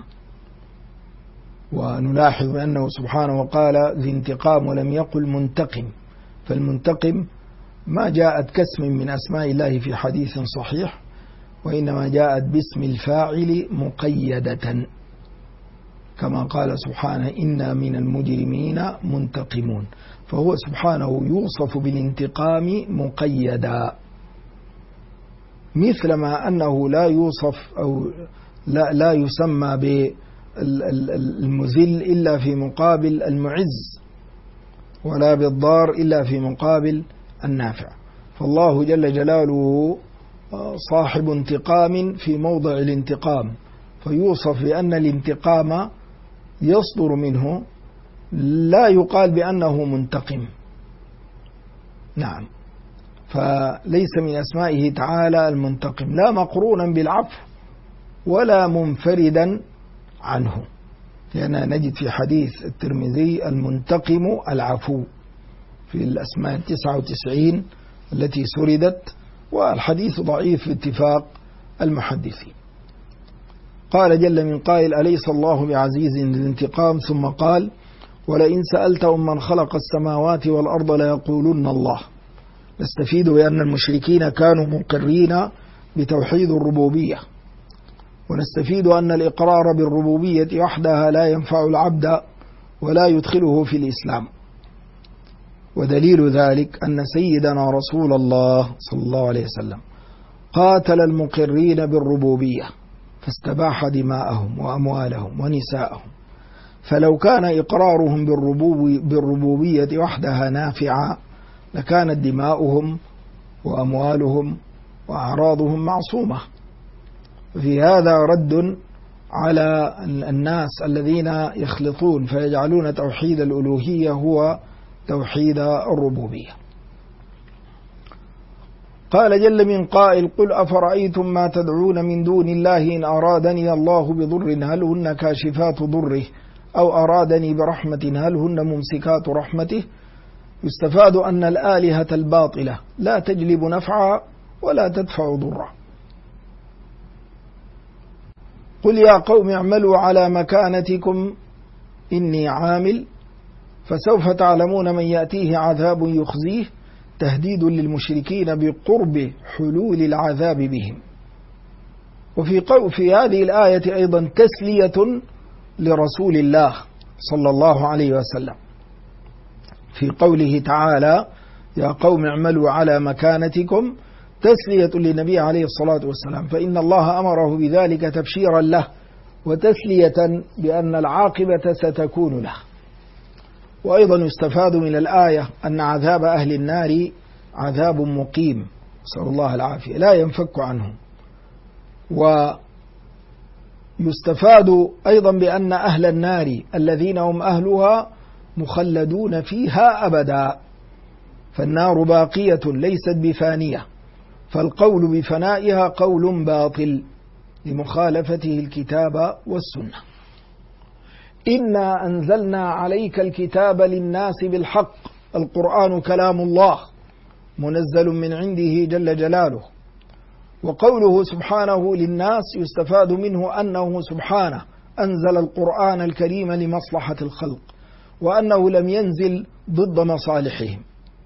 ونلاحظ أنه سبحانه وقال ذي انتقام ولم يقل منتقم، فالمنتقم ما جاءت كاسم من أسماء الله في حديث صحيح، وإنما جاءت باسم الفاعل مقيدة، كما قال سبحانه: إنا من المجرمين منتقمون. فهو سبحانه يوصف بالانتقام مقيدا، مثلما أنه لا يوصف أو لا يسمى بالمذل إلا في مقابل المعز، ولا بالضار إلا في مقابل النافع. فالله جل جلاله صاحب انتقام في موضع الانتقام، فيوصف بأن الانتقام يصدر منه، لا يقال بأنه منتقم. نعم، فليس من أسمائه تعالى المنتقم، لا مقرونا بالعفو ولا منفردا عنه، لأننا نجد في حديث الترمذي المنتقم العفو في الأسماء 99 التي سردت، والحديث ضعيف باتفاق المحدثين. قال جل من قائل: أليس الله بعزيز ذي انتقام؟ ثم قال: ولئن سألتهم من خلق السماوات والأرض ليقولن الله. نستفيد بأن المشركين كانوا مقرين بتوحيد الربوبية، ونستفيد أن الإقرار بالربوبية وحدها لا ينفع العبد ولا يدخله في الإسلام. ودليل ذلك أن سيدنا رسول الله صلى الله عليه وسلم قاتل المقرين بالربوبية فاستباح دماءهم وأموالهم ونساءهم، فلو كان إقرارهم بالربوبية وحدها نافعا لكانت دماؤهم وأموالهم وأعراضهم معصومة. في هذا رد على الناس الذين يخلطون فيجعلون توحيد الألوهية هو توحيد الربوبية. قال جل من قائل: قل أفرأيتم ما تدعون من دون الله إن أرادني الله بضر هل هن كاشفات ضره أو أرادني برحمة هل هن ممسكات رحمته. يستفاد أن الآلهة الباطلة لا تجلب نفعا ولا تدفع ضرا. قل يا قوم اعملوا على مكانتكم إني عامل فسوف تعلمون من يأتيه عذاب يخزيه، تهديد للمشركين بقرب حلول العذاب بهم. وفي هذه الآية أيضا تسلية لرسول الله صلى الله عليه وسلم في قوله تعالى: يا قوم اعملوا على مكانتكم، تسلية للنبي عليه الصلاة والسلام، فإن الله أمره بذلك تبشيرا له وتسلية بأن العاقبة ستكون له. وأيضا يستفاد من الآية أن عذاب أهل النار عذاب مقيم، نسأل الله العافية، لا ينفك عنه. ويستفاد أيضا بأن أهل النار الذين هم أهلها مخلدون فيها أبدا، فالنار باقية ليست بفانية، فالقول بفنائها قول باطل لمخالفته الكتاب والسنة. إنا أنزلنا عليك الكتاب للناس بالحق، القرآن كلام الله منزل من عنده جل جلاله. وقوله سبحانه للناس يستفاد منه أنه سبحانه أنزل القرآن الكريم لمصلحة الخلق، وأنه لم ينزل ضد مصالحهم.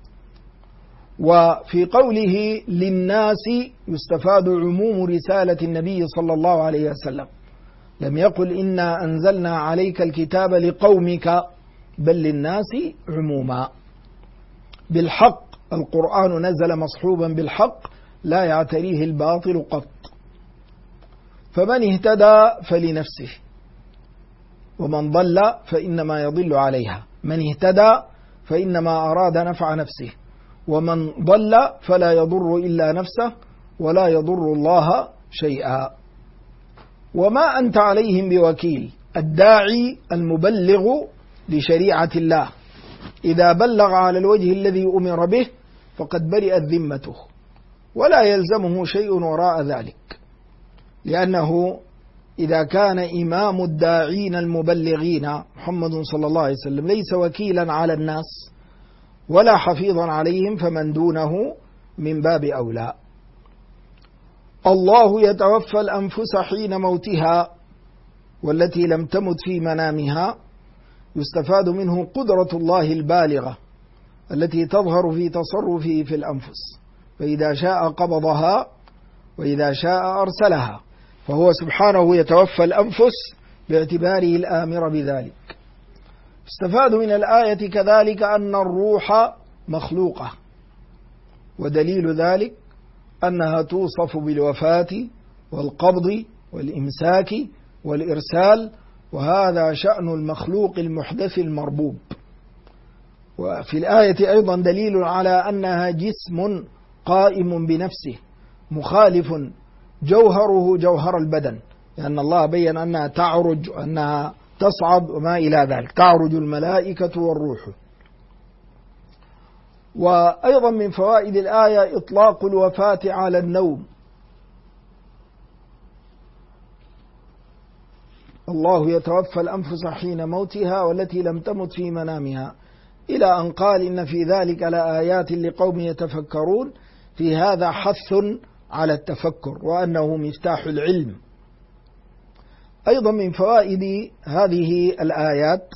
وفي قوله للناس يستفاد عموم رسالة النبي صلى الله عليه وسلم، لم يقل إنا أنزلنا عليك الكتاب لقومك، بل للناس عموما. بالحق، القرآن نزل مصحوبا بالحق لا يعتريه الباطل قط، فمن اهتدى فلنفسه، ومن ضل فإنما يضل عليها. من اهتدى فإنما أراد نفع نفسه، ومن ضل فلا يضر إلا نفسه ولا يضر الله شيئا. وما أنت عليهم بوكيل، الداعي المبلغ لشريعة الله إذا بلغ على الوجه الذي أمر به فقد برئت ذمته، ولا يلزمه شيء وراء ذلك، لأنه إذا كان إمام الداعين المبلغين محمد صلى الله عليه وسلم ليس وكيلا على الناس ولا حفيظا عليهم، فمن دونه من باب أولى. الله يتوفى الأنفس حين موتها والتي لم تمت في منامها، يستفاد منه قدرة الله البالغة التي تظهر في تصرفه في الأنفس، فإذا شاء قبضها وإذا شاء أرسلها، فهو سبحانه يتوفى الأنفس باعتباره الآمر بذلك. استفاد من الآية كذلك أن الروح مخلوقة، ودليل ذلك أنها توصف بالوفاة والقبض والإمساك والإرسال، وهذا شأن المخلوق المحدث المربوب. وفي الآية أيضا دليل على أنها جسم قائم بنفسه مخالف جوهره جوهر البدن، لأن الله بيّن أنها تعرج وأنها تصعد وما إلى ذلك، تعرج الملائكة والروح. وأيضا من فوائد الآية إطلاق الوفاة على النوم، الله يتوفى الأنفس حين موتها والتي لم تمت في منامها، إلى أن قال إن في ذلك لآيات لقوم يتفكرون، في هذا حث على التفكر وأنه مفتاح العلم. أيضا من فوائد هذه الآيات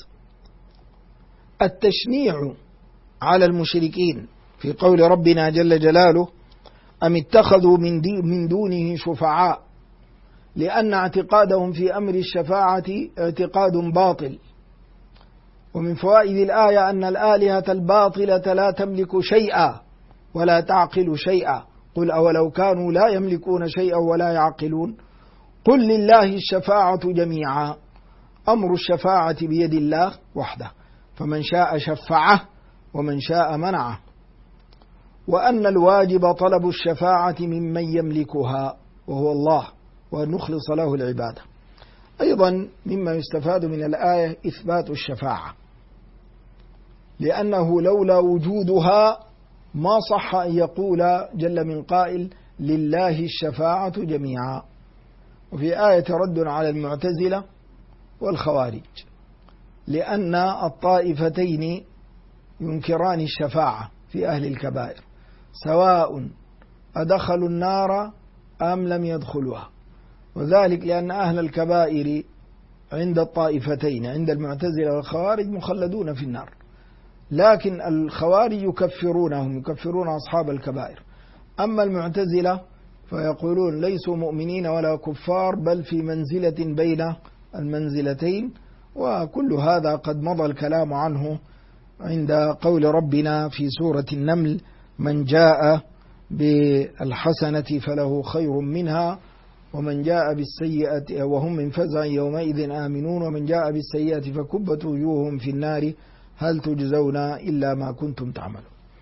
التشنيع على المشركين في قول ربنا جل جلاله: أم اتخذوا من دونه شفعاء، لأن اعتقادهم في أمر الشفاعة اعتقاد باطل. ومن فوائد الآية أن الآلهة الباطلة لا تملك شيئا ولا تعقل شيئا، قل أولو كانوا لا يملكون شيئا ولا يعقلون، قل لله الشفاعة جميعا، أمر الشفاعة بيد الله وحده، فمن شاء شفعه ومن شاء منعه. وأن الواجب طلب الشفاعة ممن يملكها وهو الله، وأن نخلص له العبادة. أيضا مما يستفاد من الآية إثبات الشفاعة، لأنه لولا وجودها ما صح أن يقول جل من قائل لله الشفاعة جميعا. وفي آية رد على المعتزلة والخوارج، لأن الطائفتين ينكران الشفاعة في أهل الكبائر، سواء أدخلوا النار أم لم يدخلوها، وذلك لأن أهل الكبائر عند الطائفتين عند المعتزلة والخوارج مخلدون في النار، لكن الخوارج يكفرون أصحاب الكبائر، أما المعتزلة فيقولون ليسوا مؤمنين ولا كفار، بل في منزلة بين المنزلتين، وكل هذا قد مضى الكلام عنه عند قول ربنا في سورة النمل: من جاء بالحسنة فله خير منها ومن جاء بالسيئة وهم من فزع يومئذ آمنون ومن جاء بالسيئة فكبت وجوههم في النار هل تجزون إلا ما كنتم تعملون.